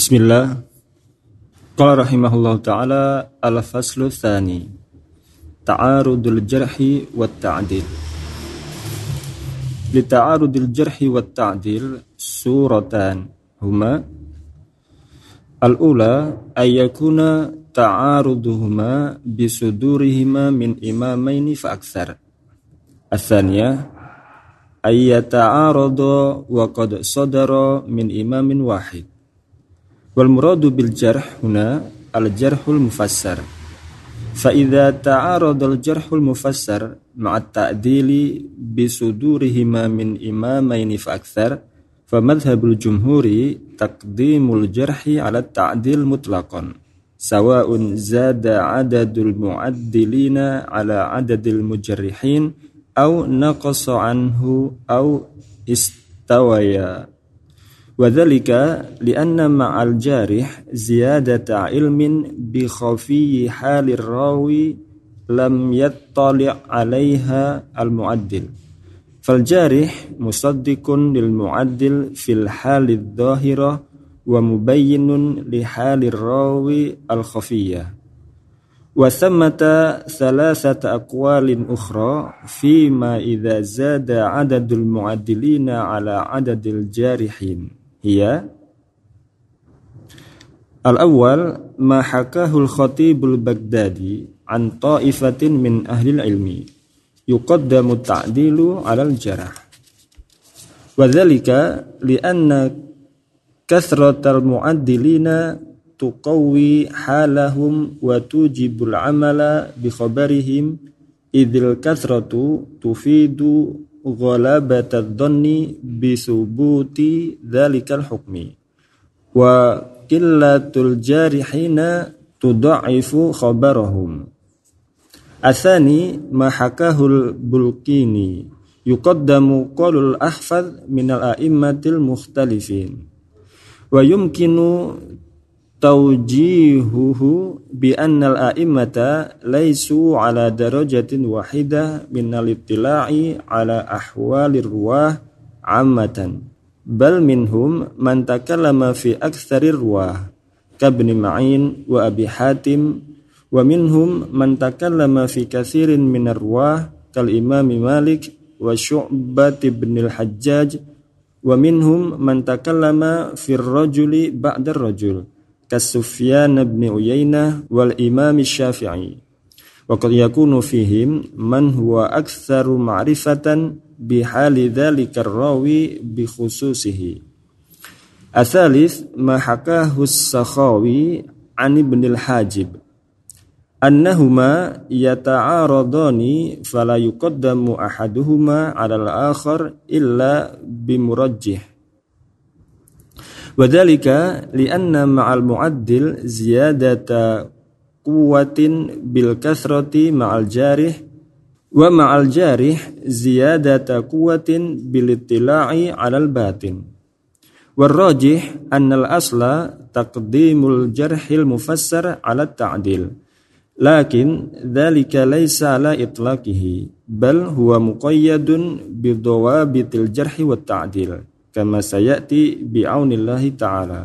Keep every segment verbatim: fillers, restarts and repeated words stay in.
Bismillah. Qala rahimahullahu ta'ala al-faslu tsani. Ta'arudul jarhi wat ta'dil. Li ta'arudil jarhi wat ta'dil suratan huma al-ula ay yakuna ta'aruduhuma bisudurihima min imamaini fa aktsar. Ats-tsaniyah ay yata'arada wa qad sadara min imamin wahid. Wal muradu bil jarh huna al jarhul mufassar. Fa idza ta'arada al jarhul mufassar ma'a ta'dili bi sudurihima min imamaini fa aktsar fa madhhabul jumhuri taqdimul jarhi 'ala ta'dil mutlaqan sawa'un zada 'adadul mu'addilina 'ala 'adadil mujarrihin aw naqasa anhu aw istawaya. Wadzalika lianna ma'al jarih ziyadata ilmin bi khafi halir rawi lam yattali' 'alaiha al mu'addil. Fal jarih musaddiqun lil mu'addil fil halidh dhahirah wa mubayyinun li halir rawi al khafiyah. Wa thammata thalathata aqwalin ukhra fi ma idza zada 'adadul mu'addilina 'ala 'adadil jarihin. Hiya al-awwal ma hakahu al-khatibul Baghdadi an ta'ifatin min ahli al-ilmi yuqaddamu ta'dilu 'ala al-jarh wa dhalika li'anna kathratal mu'addilina tuqawwi halahum wa tujibul 'amala bi khabarihim idhil kathratu tufidu ghalabatad dhanni bi subuti dzalikal hukmi wa qillatul jarihina tudha'ifu khabarahum. Atsani ma hakahul Bulqini yuqaddamu qaulul ahfadh minal a'immatil mukhtalifin wa yumkinu tawjihuhu bi annal a'immata laisu ala darajatin wahidah minal ibtila'i ala ahwalir ruwah ammatan bal minhum man takallama fi aktsarir ruwah kabni Ma'in wa Abi Hatim wa minhum man takallama fi katsirin minar ruwah kal Imam Malik wa Syu'bah ibn al-Hajjaj wa minhum man takallama fir rajuli ba'da ar-rajul Kasufyan ibn Uyainah wal Imam Syafi'i wa qad yakunu fihim man huwa aktsaru ma'rifatan bi hali dzalikar rawi bi khususihi. Atsalits ma hakahu as-Sakhawi an Ibn al-Hajib annahuma yata'aradani fala yuqaddamu ahaduhuma 'ala al-akhar illa bimurajjih. Wadzalika lianna ma'al mu'addil ziyadata quwwatin bil kathrati ma'al jarih wa ma'al jarih ziyadata quwwatin bil ittila'i 'alal batin. Warrajih annal asla taqdimul jarhil mufassar 'ala ta'dil. Lakin dzalika laysa 'ala itlaqihi bal huwa muqayyadun bi dawabitil jarhi wat ta'dil. Kama sayati bi'aunillahi ta'ala.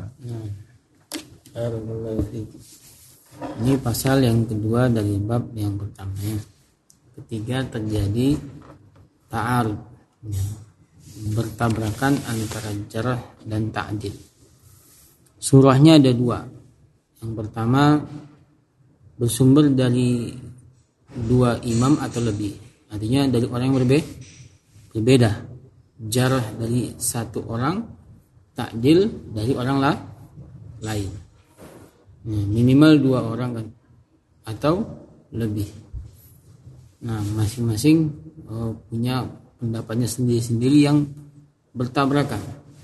Ini pasal yang kedua dari bab yang pertama ya. Ketiga terjadi ta'arud ya. Bertabrakan antara jarh dan ta'dil. Surahnya ada dua. Yang pertama bersumber dari dua imam atau lebih. Artinya dari orang yang berbe- berbeda. Jarh dari satu orang, ta'dil dari orang lah, lain. Nah, minimal dua orang kan, atau lebih. Nah, masing-masing oh, punya pendapatnya sendiri-sendiri yang bertabrakan.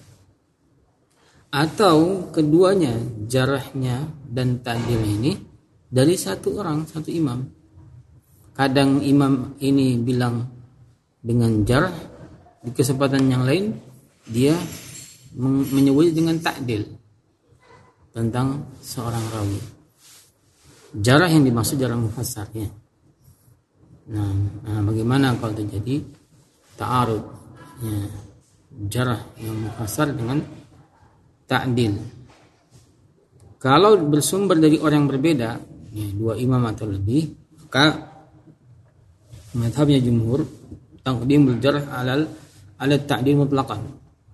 Atau keduanya, jarhnya dan ta'dil ini dari satu orang, satu imam. Kadang imam ini bilang dengan jarh, di kesempatan yang lain dia menyebut dengan ta'dil tentang seorang rawi. Jarh yang dimaksud jarh mufassarnya. Nah, nah, bagaimana kalau terjadi ta'arud ya, jarh yang mufassar dengan ta'dil. Kalau bersumber dari orang yang berbeda, ya, dua imam atau lebih, maka mazhabnya jumhur taqdimul jarh alal ala ta'dil mutlaqan.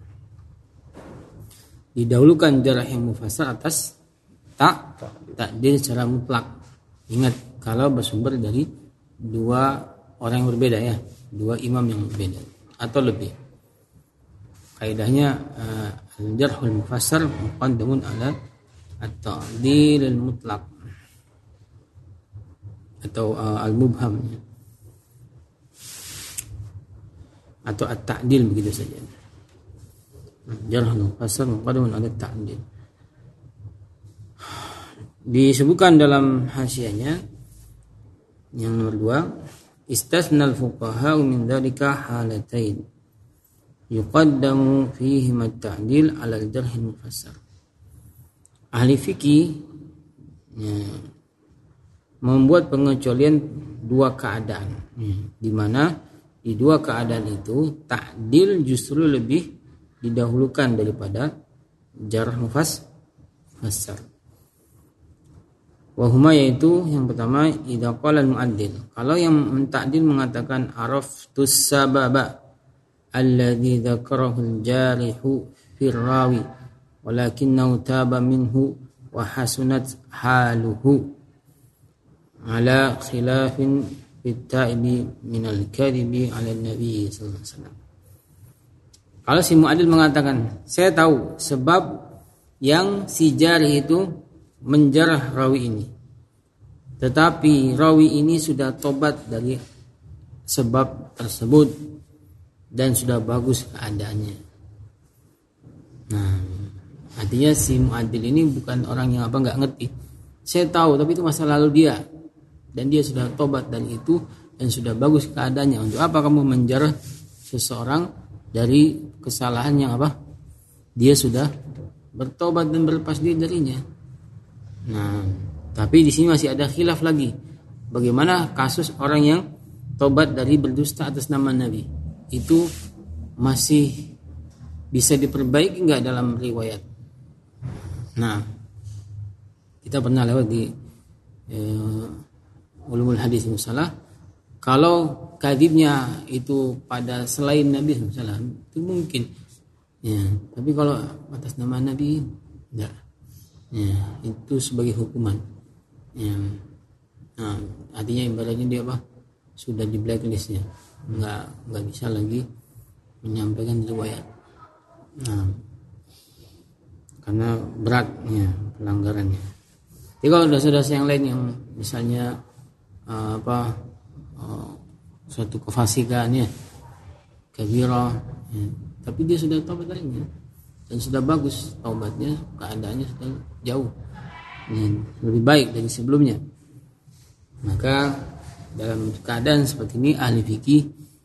Didahulukan jarh yang mufassar atas tak ta'dil secara mutlak. Ingat, kalau bersumber dari dua orang yang berbeda, ya, dua imam yang berbeda atau lebih. Kaidahnya uh, al-jarhul mufassar muqaddamun ala at-ta'dil al-mutlaq atau uh, al-mubham atau at-ta'dil, begitu saja. Jarhul mufassar muqaddamun ala at-ta'dil. Disebutkan dalam hasyiahnya yang nomor dua, istasnal fuqaha min dzalika halatain yuqaddamu fihi at-ta'dil 'ala al-jarh al-mufassar. Ahli fikih, ya, membuat pengecualian dua keadaan, ya, di mana di dua keadaan itu ta'dil justru lebih didahulukan daripada jarh mufassar. Wahuma, yaitu yang pertama, idza qala al-mu'addil, kalau yang menta'dil mengatakan araftus sababa alladzi dzakarahu al-jarihu fi rawi walakinnahu taba minhu wa hasunat haluhu ala khilafin fit ta'ibi min al-kadhibi ala nabi sallallahu alaihi wasallam. Kalau si mu'addil mengatakan, saya tahu sebab yang si jarih itu menjarah rawi ini, tetapi rawi ini sudah tobat dari sebab tersebut dan sudah bagus keadaannya. Nah, artinya si mu'addil ini bukan orang yang apa nggak ngerti. Saya tahu, tapi itu masa lalu dia, dan dia sudah tobat dari itu dan sudah bagus keadaannya. Untuk apa kamu menjarah seseorang dari kesalahan yang apa? Dia sudah bertobat dan berlepas diri darinya. Nah, tapi di sini masih ada khilaf lagi. Bagaimana kasus orang yang tobat dari berdusta atas nama Nabi? Itu masih bisa diperbaiki enggak dalam riwayat? Nah, kita pernah lewat di eh, ulumul hadis musalah. Kalau kadibnya itu pada selain Nabi sallallahu alaihi wasallam itu mungkin, ya. Tapi kalau atas nama Nabi enggak. Ya, itu sebagai hukuman. Ya. Nah, artinya ibaratnya dia apa? Sudah di blacklistnya, nggak nggak bisa lagi menyampaikan riwayat. Nah, karena beratnya pelanggarannya. Jadi kalau dosa-dosa yang lain yang misalnya uh, apa uh, suatu kefasikan, ya, kabirah, ya, tapi dia sudah taubat darinya dan sudah bagus taubatnya, keadaannya sudah jauh, ya, lebih baik dari sebelumnya. Maka dalam keadaan seperti ini ahli fikih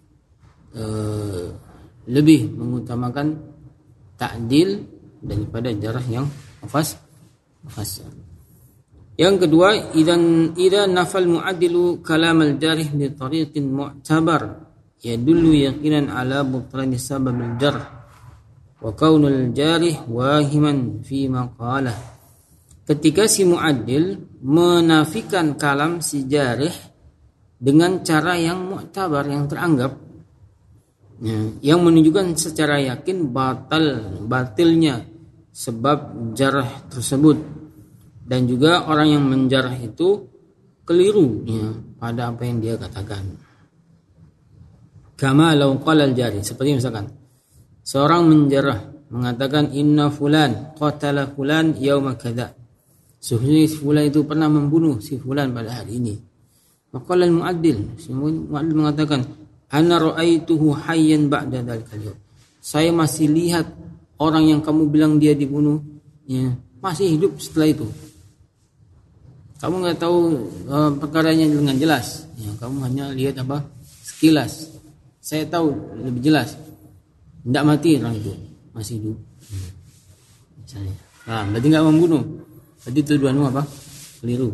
eh, lebih mengutamakan ta'dil daripada jarah yang mufassar. Yang kedua, idan idza nafal mu'addilu kalam al-jarih bi tariqin mu'tabar yadullu yaqinan ala butlani sabab al-jarh wa kaunul jarih wahiman fi maqalah. Ketika si mu'addil menafikan kalam si jarih dengan cara yang mu'tabar, yang teranggap, ya, yang menunjukkan secara yakin batal batilnya sebab jarah tersebut, dan juga orang yang menjarah itu keliru, ya, pada apa yang dia katakan. Kama law qala al-jarih, seperti misalkan seorang menjarah mengatakan inna fulan qatala fulan yauma kadza, sesungguhnya si fulan itu pernah membunuh si fulan pada hari ini. Maqala al-mu'addil, si mu'addil mengatakan ana ra'aituhu hayyan ba'da dzalika al-yawm, saya masih lihat orang yang kamu bilang dia dibunuh, ya, masih hidup setelah itu. Kamu nggak tahu uh, perkaranya dengan jelas, ya, kamu hanya lihat apa sekilas. Saya tahu lebih jelas, tidak mati orang itu, masih hidup, misalnya. Nah, berarti nggak membunuh, berarti tuduhanmu apa? Keliru.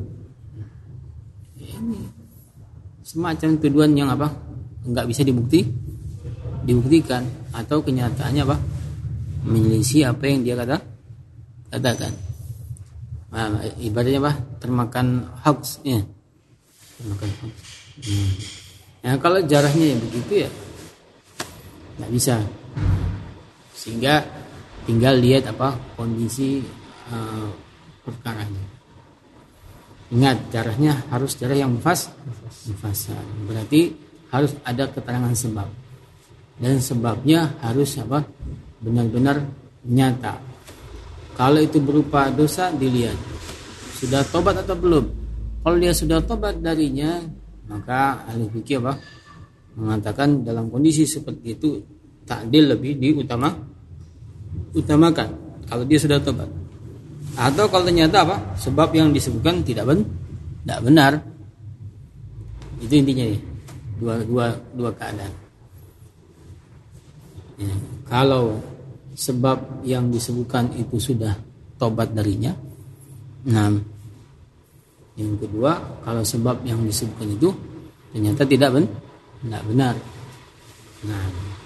Ini semacam tuduhan yang apa? Nggak bisa dibukti, dibuktikan, atau kenyataannya apa? Menyelisih apa yang dia kata katakan. Nah, ibaratnya apa? Termakan hoax ya. Termakan hoax. Hmm. Nah, kalau jarahnya yang begitu ya nggak bisa. Sehingga tinggal lihat apa kondisi uh, perkaranya. Ingat, jarahnya harus jarah yang mufas, mufassal. Berarti harus ada keterangan sebab. Dan sebabnya harus apa? Benar-benar nyata. Kalau itu berupa dosa, dilihat sudah tobat atau belum. Kalau dia sudah tobat darinya, maka ahli fikih apa? Mengatakan dalam kondisi seperti itu ta'dil lebih diutama utamakan kalau dia sudah tobat. Atau kalau ternyata apa? Sebab yang disebutkan tidak ben, tidak benar. Itu intinya ya. Dua dua dua keadaan. Ya, kalau sebab yang disebutkan itu sudah tobat darinya. Nah, yang kedua, kalau sebab yang disebutkan itu ternyata tidak ben, tidak benar. Nah,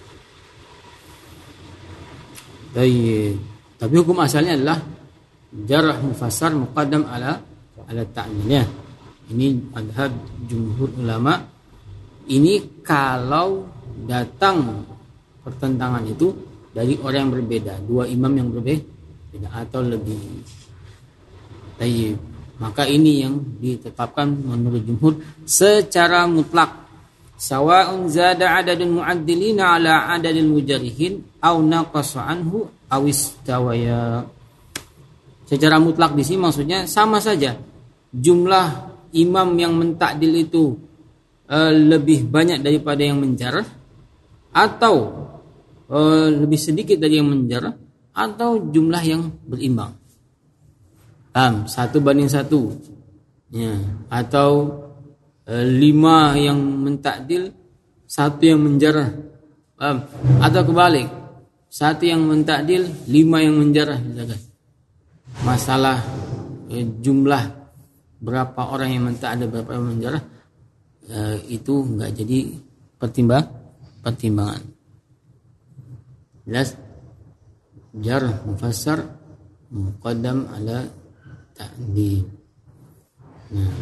baik. Tapi hukum asalnya adalah jarh mufassar muqaddam ala ala ta'dil ya. Ini madhab jumhur ulama. Ini kalau datang pertentangan itu dari orang yang berbeda, dua imam yang berbeda atau lebih. Baik. Maka ini yang ditetapkan menurut jumhur secara mutlak. Sawa'un zada adadun mu'addilina ala adadil mujarihin aw naqasa anhu aw istawaya. Secara mutlak di sini maksudnya sama saja. Jumlah imam yang mentakdil itu uh, lebih banyak daripada yang menjarah atau uh, lebih sedikit dari yang menjarah atau jumlah yang berimbang. Um, satu banding satu ya. Atau uh, lima yang mentakdil, satu yang menjarah, um, atau kebalik, satu yang mentakdil, lima yang menjarah. Masalah uh, jumlah berapa orang yang mentakdil, berapa yang menjarah, uh, itu enggak jadi pertimbang pertimbangan. Jelas? Jarh mufassar muqaddam ala ta'dil. Nah.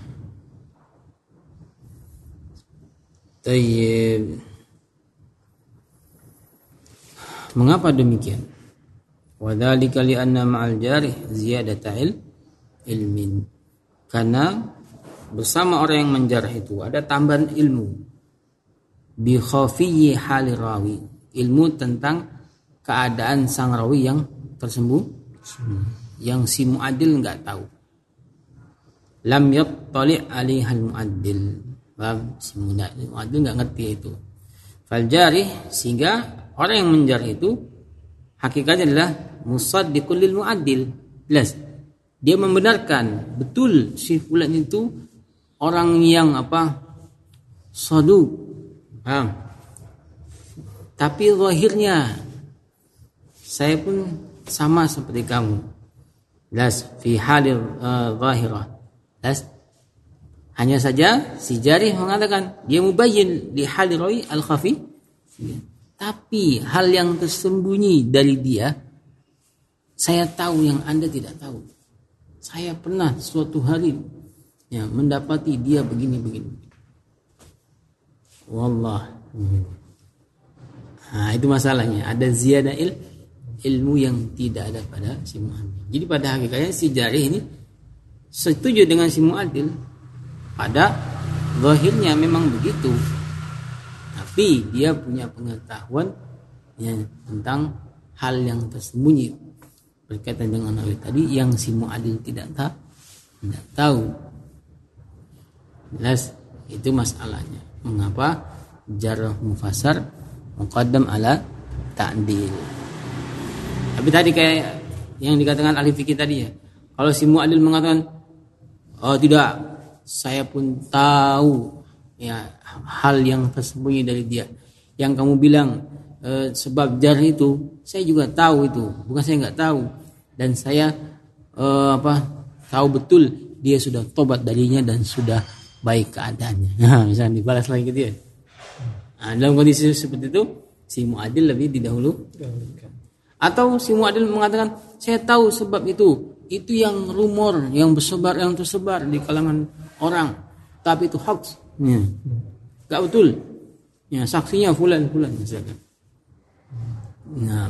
Tayyib. Mengapa demikian? Wa dzalika li anna ma'al jarih ziyadata ilmin. Karena bersama orang yang menjarah itu ada tambahan ilmu. Bi khafiyyi hali rawi. Ilmu tentang keadaan sang rawi yang tersembunyi. Yang si mu'addil enggak tahu. Lam yattali' alaiha al-mu'addil. Paham? Si mu'addil enggak ngerti itu. Fal jarih, sehingga orang yang menjarih itu hakikatnya adalah musaddiqul lil mu'addil. Jelas. Dia membenarkan betul si fulan itu orang yang apa? Saduq. Paham? Tapi zahirnya saya pun sama seperti kamu. Las fi halil uh, zahirah. Las hanya saja si jarih mengatakan dia mubayyin li hali rawi al-khafi. Tapi hal yang tersembunyi dari dia saya tahu yang Anda tidak tahu. Saya pernah suatu hari ya mendapati dia begini-begini. Wallah. Nah, itu masalahnya. Ada ziyadah il, ilmu yang tidak ada pada si mu'addil. Jadi pada hakikatnya si jarih ini setuju dengan si mu'addil. Pada zahirnya memang begitu. Tapi dia punya pengetahuan ya, tentang hal yang tersembunyi berkaitan dengan hal tadi yang si mu'addil tidak tahu. Tidak tahu. Jelas itu masalahnya. Mengapa jarh mufassar muqaddam ala ta'dil. Tapi tadi kayak yang dikatakan ahli fikih tadi ya. Kalau si mu'addil mengatakan oh tidak, saya pun tahu ya hal yang tersembunyi dari dia. Yang kamu bilang e, sebab jarh itu saya juga tahu itu, bukan saya enggak tahu. Dan saya e, apa tahu betul dia sudah tobat darinya dan sudah baik keadaannya. Nah, misalnya dibalas lagi gitu ya. Nah, dalam kondisi seperti itu si mu'addil lebih didahulu. Atau si mu'addil mengatakan saya tahu sebab itu itu yang rumor, yang bersebar, yang tersebar di kalangan orang, tapi itu hoax, ya. Gak betul, ya, saksinya fulan fulan misalkan. Nah,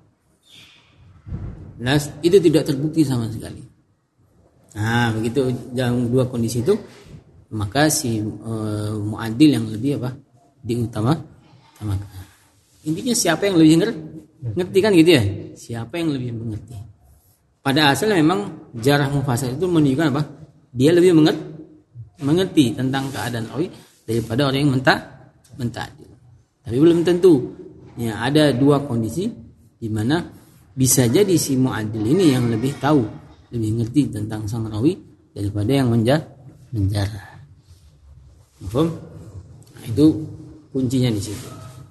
nah, itu tidak terbukti sama sekali. Nah, begitu dalam dua kondisi itu, maka si uh, muadil yang lebih apa? Diutama, utamakan. Intinya siapa yang lebih ngerti, ngerti kan gitu ya? Siapa yang lebih mengerti? Pada asalnya memang jarah mufassal itu menunjukkan apa? Dia lebih mengerti, mengerti tentang keadaan rawi daripada orang yang mentah, mentadil. Tapi belum tentu. Ya, ada dua kondisi di mana bisa jadi si muadil ini yang lebih tahu, lebih ngerti tentang sang rawi daripada yang menjar, menjarah. Paham? Nah, itu kuncinya di situ.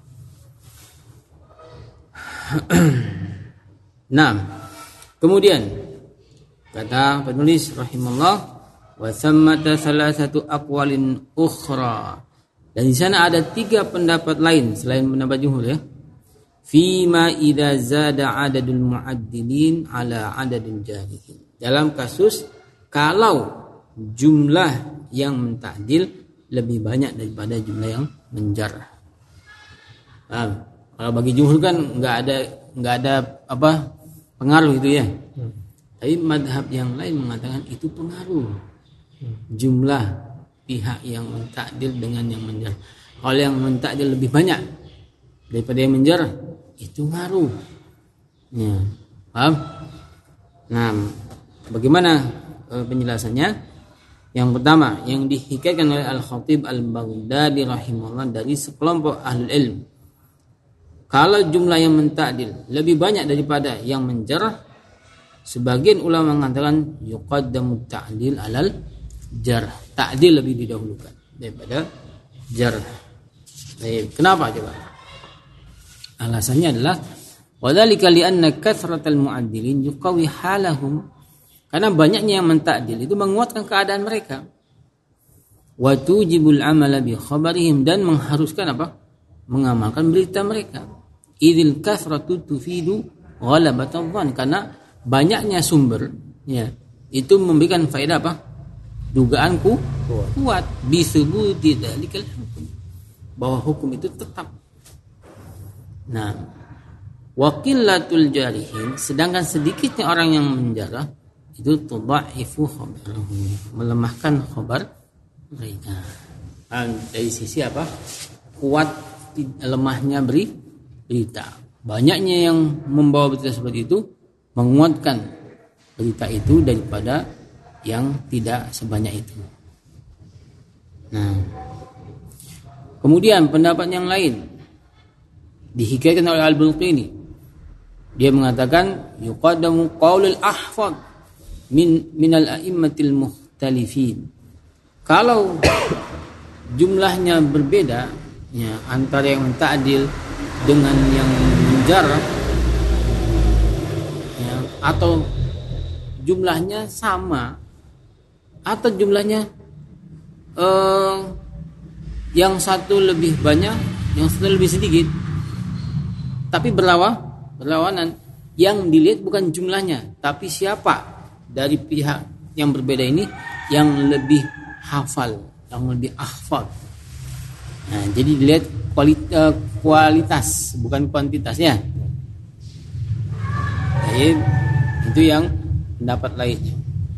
Nah, kemudian kata penulis rahimahullah, wa thammata salasatu aqwalin ukhra. Dan di sana ada tiga pendapat lain selain pendapat jumhur ya. Fima idza zada adadul muaddilin ala adadil jahilin. Dalam kasus kalau jumlah yang mentadil lebih banyak daripada jumlah yang menjarah. Nah, kalau bagi jumhur kan nggak ada nggak ada apa pengaruh itu ya. Hmm. Tapi madhab yang lain mengatakan itu pengaruh. Hmm. Jumlah pihak yang mentakdil dengan yang menjarah. Kalau yang mentakdil lebih banyak daripada yang menjarah, itu ngaruh. Ya, paham? Nah, bagaimana e, penjelasannya? Yang pertama, yang dihikayatkan oleh Al-Khatib Al-Baghdadi rahimahullah dari sekelompok ahlul ilm. Kalau jumlah yang mentakdil lebih banyak daripada yang menjarah, sebagian ulama mengatakan yuqaddamu ta'dil alal jarh. Ta'dil lebih didahulukan daripada jarh. Baik, kenapa coba? Alasannya adalah wadzalika li'anna kathratal mu'addilin yuqawi halahum. Karena banyaknya yang mentakdil itu menguatkan keadaan mereka. Wa tujibul amala bi khabarihim, dan mengharuskan apa? Mengamalkan berita mereka. Idzil kathratu tufidu ghalabatal dhann, karena banyaknya sumber ya itu memberikan faedah apa? Dugaanku kuat bisubuti dzalikal hukum, bahwa hukum itu tetap. Nah, wa qillatul jarihin, sedangkan sedikitnya orang yang menjarah itu tudha'ifu khabarahu, melemahkan khabar mereka. Dan dari sisi apa? Kuat lemahnya beri berita. Banyaknya yang membawa berita seperti itu menguatkan berita itu daripada yang tidak sebanyak itu. Nah, kemudian pendapat yang lain dihikayatkan oleh Al-Bulqini. Dia mengatakan yuqaddamu qaulul ahfad min minal a'immatil mukhtalifin. Kalau jumlahnya berbeda ya, antara yang ta'dil dengan yang menjarah ya, atau jumlahnya sama atau jumlahnya eh, yang satu lebih banyak, yang satu lebih sedikit, tapi berlawan berlawanan, yang dilihat bukan jumlahnya tapi siapa dari pihak yang berbeda ini yang lebih hafal, yang lebih ahfal. Nah, jadi dilihat kualitas, kualitas bukan kuantitasnya. Baik, itu yang pendapat lainnya.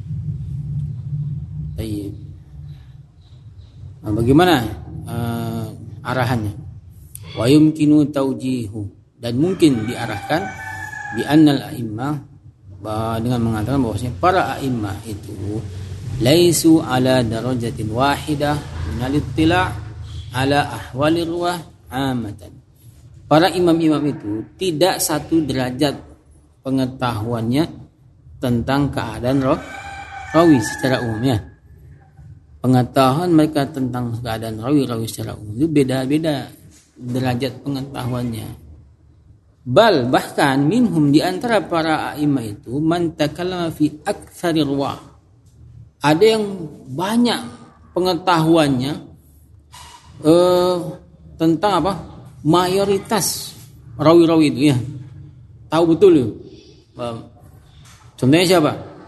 Baik. Nah, bagaimana uh, arahannya? Wa yumkinu taujihu, dan mungkin diarahkan bi annal a'immah, dengan mengatakan bahwasanya para a'immah itu laisu ala darajatin wahidah minal ittila' ala ahwalir ruwah amatan. Para imam-imam itu tidak satu derajat pengetahuannya tentang keadaan rawi secara umum ya. Pengetahuan mereka tentang keadaan rawi-rawi secara umum itu beda-beda derajat pengetahuannya. Bal bahkan minhum, di antara para a'imah itu man takallama fi aktsari ruwah. Ada yang banyak pengetahuannya eh, tentang apa? Mayoritas rawi-rawi itu ya. Tahu betul ya. Contohnya siapa?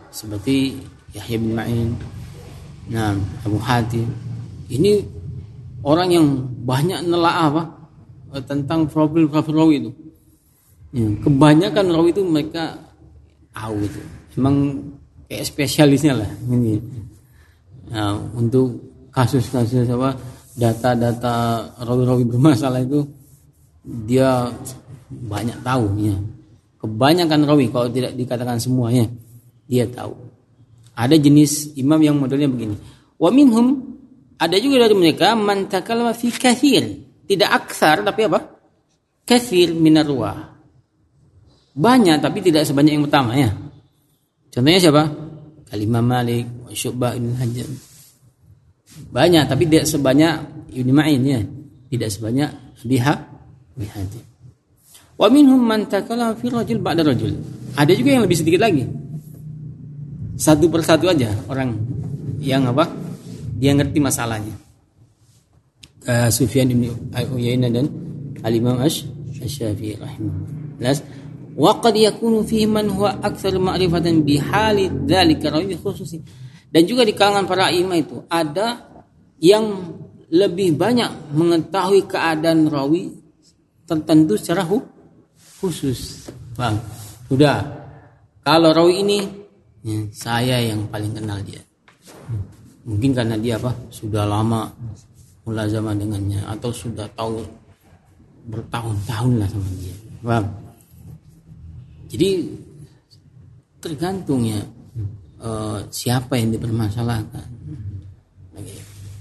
seperti Yahya bin Ma'in, nah Abu Hatim. Ini orang yang banyak nelaah apa tentang profil-profil rawi itu. Ya, kebanyakan rawi itu mereka tahu itu. Emang kayak spesialisnya lah ini. Nah, untuk kasus-kasus apa data-data rawi-rawi bermasalah itu dia banyak tahu ya. Kebanyakan rawi, kalau tidak dikatakan semuanya, dia tahu. Ada jenis imam yang modelnya begini. Wa minhum, ada juga dari mereka man takallama fi katsir, tidak aksar tapi apa? Katsir minar ruwah. Banyak tapi tidak sebanyak yang pertama ya. Contohnya siapa? Kalimah Malik, wa Syu'bah bin Hajjaj. Banyak tapi tidak sebanyak Ibnu Ma'in ya. Tidak sebanyak Biha Bihati. Wa minhum man takallama fi rajul ba'da rajul. Ada juga yang lebih sedikit lagi. Satu persatu aja orang yang apa? Dia ngerti masalahnya. Uh, Sufyan bin Uyainah dan Al-Imam Asy-Syafi'i rahimahullah. Wa qad yakunu fihi man huwa aktsar ma'rifatan bi hali dzalika rawi khususi. Dan juga di kalangan para imam itu ada yang lebih banyak mengetahui keadaan rawi tertentu secara khusus. Bang, sudah. Kalau rawi ini ya, saya yang paling kenal dia. Mungkin karena dia apa? Sudah lama mulazamah dengannya atau sudah tahu bertahun-tahun lah sama dia. Bang. Jadi tergantung ya uh, siapa yang dipermasalahkan. Okay.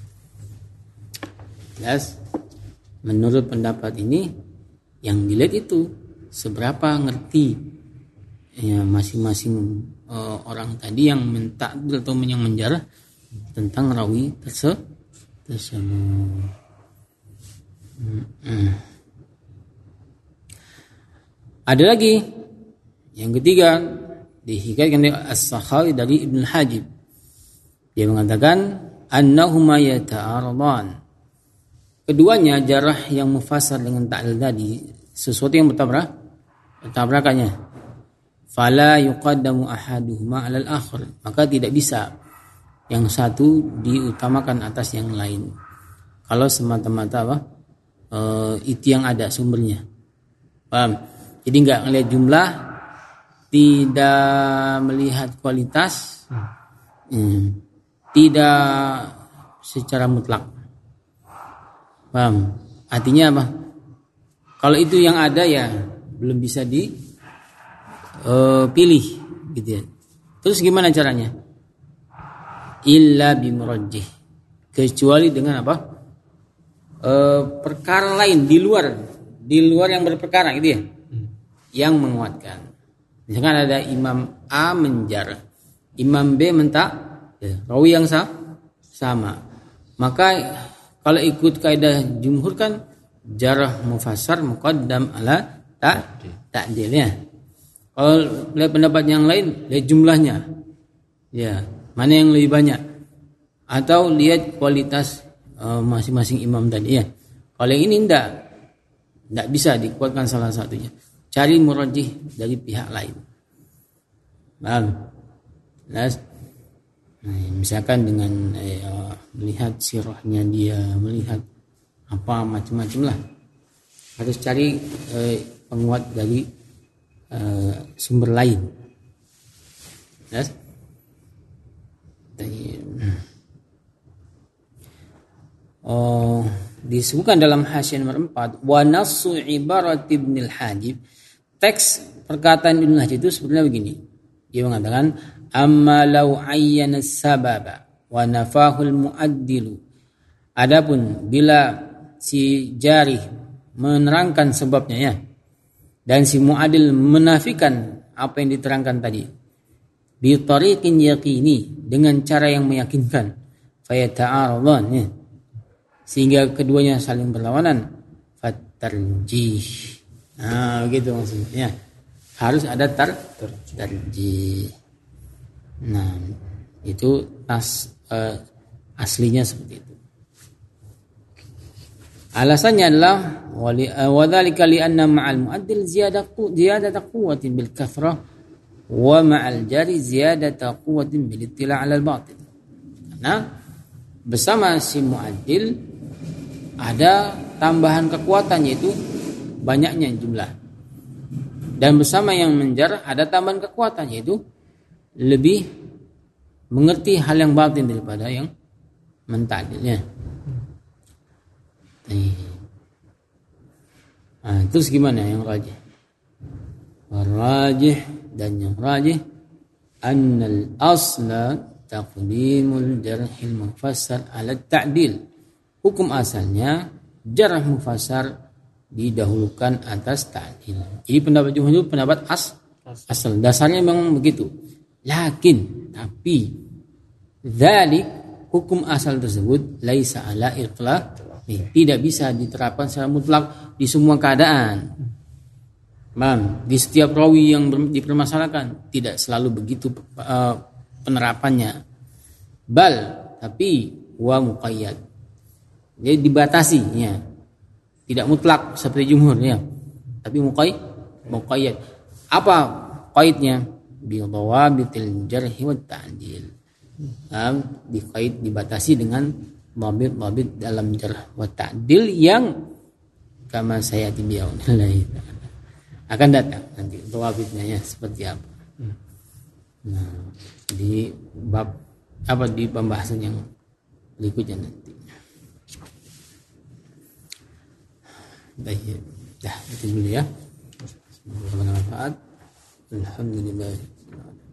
Jelas. Menurut pendapat ini yang dilihat itu seberapa ngerti ya masing-masing uh, orang tadi yang mentakdir atau yang menjarah tentang rawi tersebut. Hmm. Ada lagi yang ketiga dihikayatkan dari As-Sakhawi dari Ibnu Hajib. Dia mengatakan annahuma yata'aradan. Keduanya jarah yang mufassar dengan ta'lil tadi sesuatu yang bertabrak bertabrakannya. Fala yuqaddamu ahaduhuma 'alal akhar. Maka tidak bisa yang satu diutamakan atas yang lain. Kalau semata-mata apa? E, itu yang ada sumbernya. Paham? Jadi enggak ngelihat jumlah, tidak melihat kualitas, hmm, tidak secara mutlak. Paham? Artinya apa? Kalau itu yang ada ya belum bisa dipilih gitu ya. Terus gimana caranya? Illa bimurajjih, kecuali dengan apa? E, perkara lain di luar di luar yang berperkara gitu ya. Hmm. Yang menguatkan. Misalkan ada imam A menjar, imam B mentak, ya, rawi yang sah, sama. Maka kalau ikut kaidah jumhur kan jarah mufassar muqaddam ala tak ta'dilnya. Kalau lihat pendapat yang lain, lihat jumlahnya. Ya, mana yang lebih banyak? Atau lihat kualitas uh, masing-masing imam tadi ya. Kalau yang ini enggak enggak bisa dikuatkan salah satunya. Cari murajjih dari pihak lain. Paham? Nah, misalkan dengan eh, melihat sirahnya dia, melihat apa macam-macam lah. Harus cari eh, penguat dari eh, sumber lain. Yes? Oh, disebutkan dalam hasyiah nomor empat, wa nassu ibarat Ibnu Hajib. Teks perkataan Ibnu Hajib itu sebenarnya begini. Dia mengatakan amma law ayyana sababa wa nafahul muaddilu. Adapun bila si jarih menerangkan sebabnya ya dan si muadil menafikan apa yang diterangkan tadi bi tariqin yaqini, dengan cara yang meyakinkan, fayata'aradan ya, sehingga keduanya saling berlawanan, fatarjih. Nah, begitu maksudnya. Harus ada tar tarjih. Nah, itu as uh, aslinya seperti itu. Alasannya adalah wa dzalika li anna ma'al mu'addil ziyadatu ziyadatu quwwatin bil kathrah wa ma'al jari ziyadata quwwatin bil ittila' 'ala al-batil. Karena bersama si mu'addil ada tambahan kekuatan, yaitu banyaknya jumlah. Dan bersama yang menjarah ada tambahan kekuatan, yaitu lebih mengerti hal yang batin daripada yang mentadilnya. Nah, terus gimana yang rajih? Rajih dan yang rajih annal asla taqdimul jarhil mufassar ala ta'dil. Hukum asalnya jarh mufassar didahulukan atas ta'dil. Jadi pendapat jumhur pendapat as asal. Dasarnya memang begitu. Lakin tapi dzalik hukum asal tersebut laisa ala itlaq, tidak bisa diterapkan secara mutlak di semua keadaan. Bang, di setiap rawi yang dipermasalahkan tidak selalu begitu uh, penerapannya. Bal, tapi wa muqayyad. Jadi dibatasi ya. Tidak mutlak seperti jumhur ya. Tapi muqayyad, muqayyad. Apa qaidnya? Bi dhawabitil jarh wa ta'dil. Nah, dikait dibatasi dengan dhabit-dhabit dalam jarh wa ta'dil yang kama saya tibiaun akan datang nanti dhabitnya ya seperti apa. Nah, di bab apa di pembahasan yang berikutnya nanti. Baik, dah itu dulu ya. Semoga bermanfaat. Alhamdulillah.